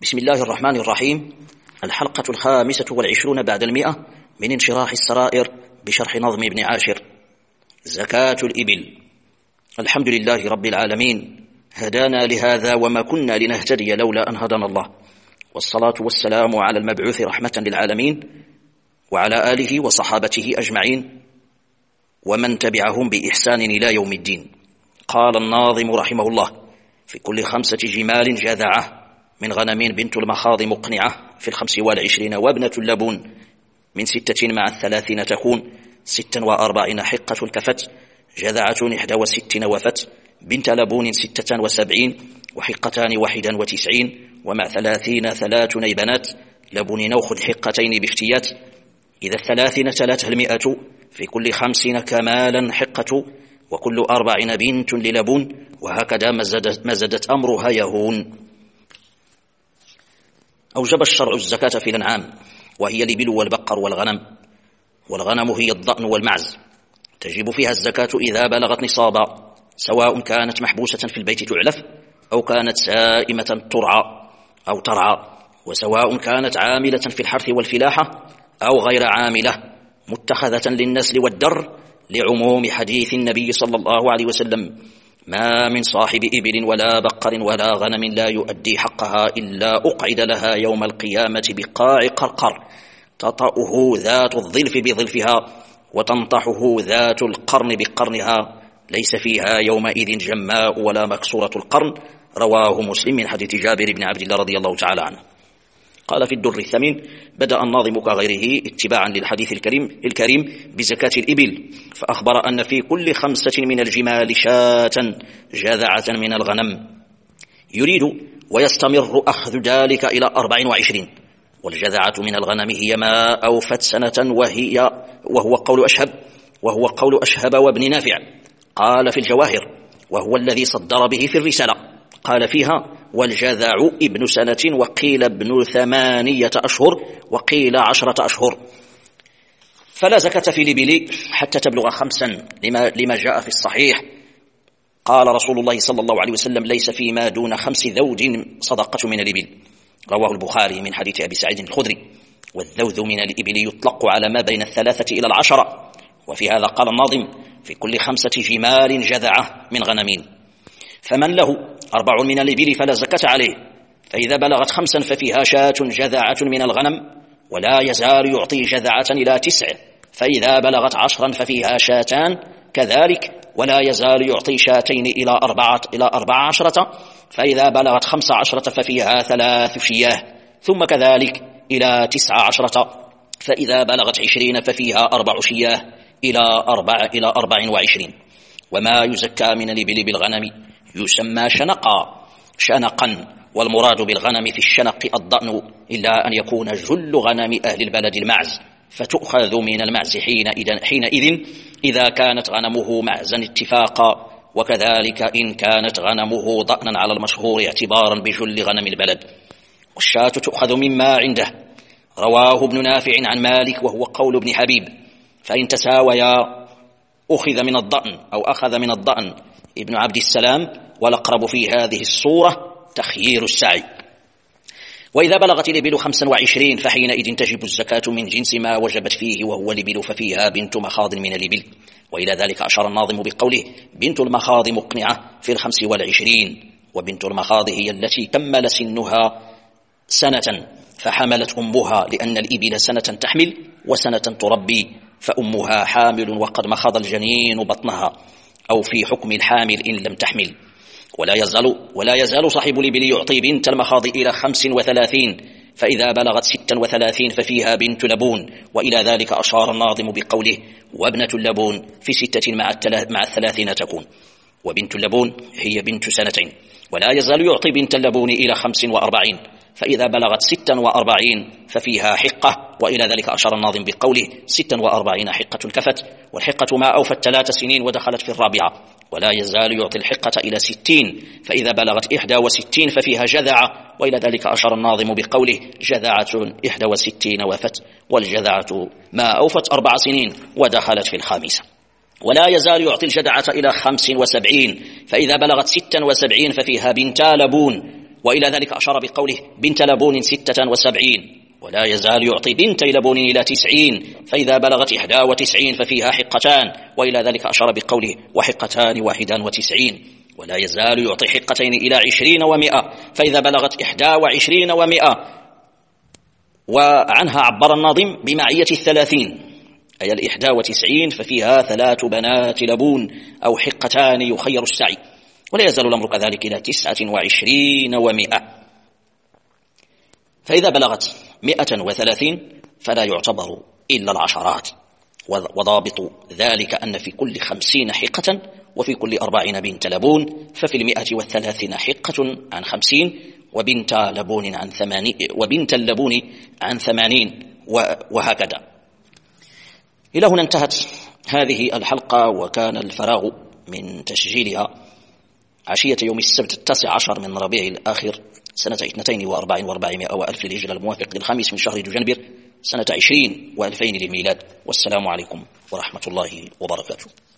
بسم الله الرحمن الرحيم. الحلقة 25 بعد 100 من انشراح السرائر بشرح نظم ابن عاشر. زكاة الإبل. الحمد لله رب العالمين، هدانا لهذا وما كنا لنهتدي لولا أن هدانا الله، والصلاة والسلام على المبعوث رحمة للعالمين وعلى آله وصحابته أجمعين ومن تبعهم بإحسان إلى يوم الدين. قال الناظم رحمه الله: في كل 5 جمال جذعة من غنم بنت المخاض مقنعة، في 25 وابنة اللبون من 6 مع 30 تكون، 46 حقة كفت، جذعة 61 وفت، بنت لبون 76 وحقتان 91 ومع 30 3 نيبنات، لبون نوخ حقتين بافتيات، إذا 30 تلاتها 100، في كل 50 كمالا حقة، وكل 40 بنت للبون، وهكذا مزدت أمرها يهون. أوجب الشرع الزكاة في الأنعام، وهي الإبل والبقر والغنم، والغنم هي الضأن والمعز، تجب فيها الزكاة إذا بلغت نصابا، سواء كانت محبوسة في البيت تعلف أو كانت سائمة ترعى، وسواء كانت عاملة في الحرث والفلاحة أو غير عاملة، متخذة للنسل والدر، لعموم حديث النبي صلى الله عليه وسلم: ما من صاحب إبل ولا بقر ولا غنم لا يؤدي حقها إلا أقعد لها يوم القيامة بقاع قرقر، تطأه ذات الظلف بظلفها وتنطحه ذات القرن بقرنها، ليس فيها يومئذ جماء ولا مكسورة القرن. رواه مسلم من حديث جابر بن عبد الله رضي الله تعالى عنه. قال في الدر الثمين: بدأ الناظم كغيره اتباعا للحديث الكريم بزكاة الإبل، فأخبر أن في كل 5 من الجمال شاة جذعة من الغنم، يريد ويستمر أخذ ذلك إلى 24. والجذعة من الغنم هي ما أوفت سنة، وهو قول أشهب وابن نافع. قال في الجواهر، وهو الذي صدر به في الرسالة، قال فيها: والجذع ابن سنة، وقيل ابن 8 أشهر، وقيل 10 أشهر. فلا زكاة في الإبل حتى تبلغ 5 لما جاء في الصحيح. قال رسول الله صلى الله عليه وسلم: ليس فيما دون 5 ذود صدقة من الإبل. رواه البخاري من حديث أبي سعيد الخدري. والذوذ من الإبل يطلق على ما بين 3 إلى 10. وفي هذا قال الناظم: في كل 5 جمال جذعة من غنمين. فمن له 4 من الإبل فلا زكاة عليه، فإذا بلغت 5 ففيها شاة جذعة من الغنم، ولا يزال يعطي جذعة إلى 9، فإذا بلغت 10 ففيها شاتان كذلك، ولا يزال يعطي شاتين إلى 14، فإذا بلغت 15 ففيها 3 شياه، ثم كذلك إلى 19، فإذا بلغت 20 ففيها 4 شياه إلى 24. وما يزكى من الإبل بالغنم يسمى شنقا، والمراد بالغنم في الشنق الضأن، إلا أن يكون جل غنم أهل البلد المعز، فتؤخذ من المعز حينئذ إذا كانت غنمه معزا اتفاقا، وكذلك إن كانت غنمه ضأنا على المشهور اعتبارا بجل غنم البلد. والشاة تؤخذ مما عنده. رواه ابن نافع عن مالك وهو قول ابن حبيب: فإن تساويا أخذ من الضأن ابن عبد السلام، والأقرب في هذه الصورة تخيير السعي. وإذا بلغت الإبل 25 فحينئذ تجب الزكاة من جنس ما وجبت فيه، وهو الإبل، ففيها بنت مخاض من الإبل. وإلى ذلك أشار الناظم بقوله: بنت المخاض مقنعة في 25. وبنت المخاض هي التي كمل سنها سنة فحملت أمها، لأن الإبل سنة تحمل وسنة تربي، فأمها حامل وقد مخض الجنين بطنها، أو في حكم الحامل إن لم تحمل. ولا يزال صاحب الإبل يعطي بنت المخاض إلى 35، فإذا بلغت 36 ففيها بنت لبون. وإلى ذلك أشار الناظم بقوله: وابنة اللبون في 6 مع 30 تكون. وبنت اللبون هي بنت 2. ولا يزال يعطي بنت اللبون إلى 45، فإذا بلغت 46 ففيها حقة. وإلى ذلك أشار الناظم بقوله: 46 حقة كفت، والحقة ما أوفت 3 سنين ودخلت في 4. ولا يزال يعطي الحقة إلى 60، فإذا بلغت 61 ففيها جذعة. وإلى ذلك أشار الناظم بقوله: جذعة 61 وفت، والجذعة ما أوفت 4 سنين ودخلت في 5. ولا يزال يعطي الجذعة إلى 75، فإذا بلغت 76 ففيها بنتا لبون، وإلى ذلك أشار بقوله بنت لبون 76، ولا يزال يعطي بنت لبون إلى 90، فإذا بلغت 91 ففيها حقتان. وإلى ذلك أشار بقوله وحقتان 91، ولا يزال يعطي حقتين إلى 20 و100، فإذا بلغت 21 و100. وعنها عبر الناظم بمعية 30، أي 91 ففيها 3 بنات لبون أو حقتان يخير السعي، ولا يزال الأمر كذلك إلى 29 و100. فإذا بلغت 130 فلا يعتبر إلا العشرات. وضابط ذلك أن في كل 50 حقة وفي كل 40 بنت لبون، ففي 130 حقة عن 50 وبنت اللبون عن 80 وهكذا. إلى هنا انتهت هذه الحلقة، وكان الفراغ من تسجيلها عشية يوم السبت 19 من ربيع الآخر سنة 42 و400 وألف للهجرة، الموافق للخامس من شهر دجنبر سنة 20 و2000 للميلاد. والسلام عليكم ورحمة الله وبركاته.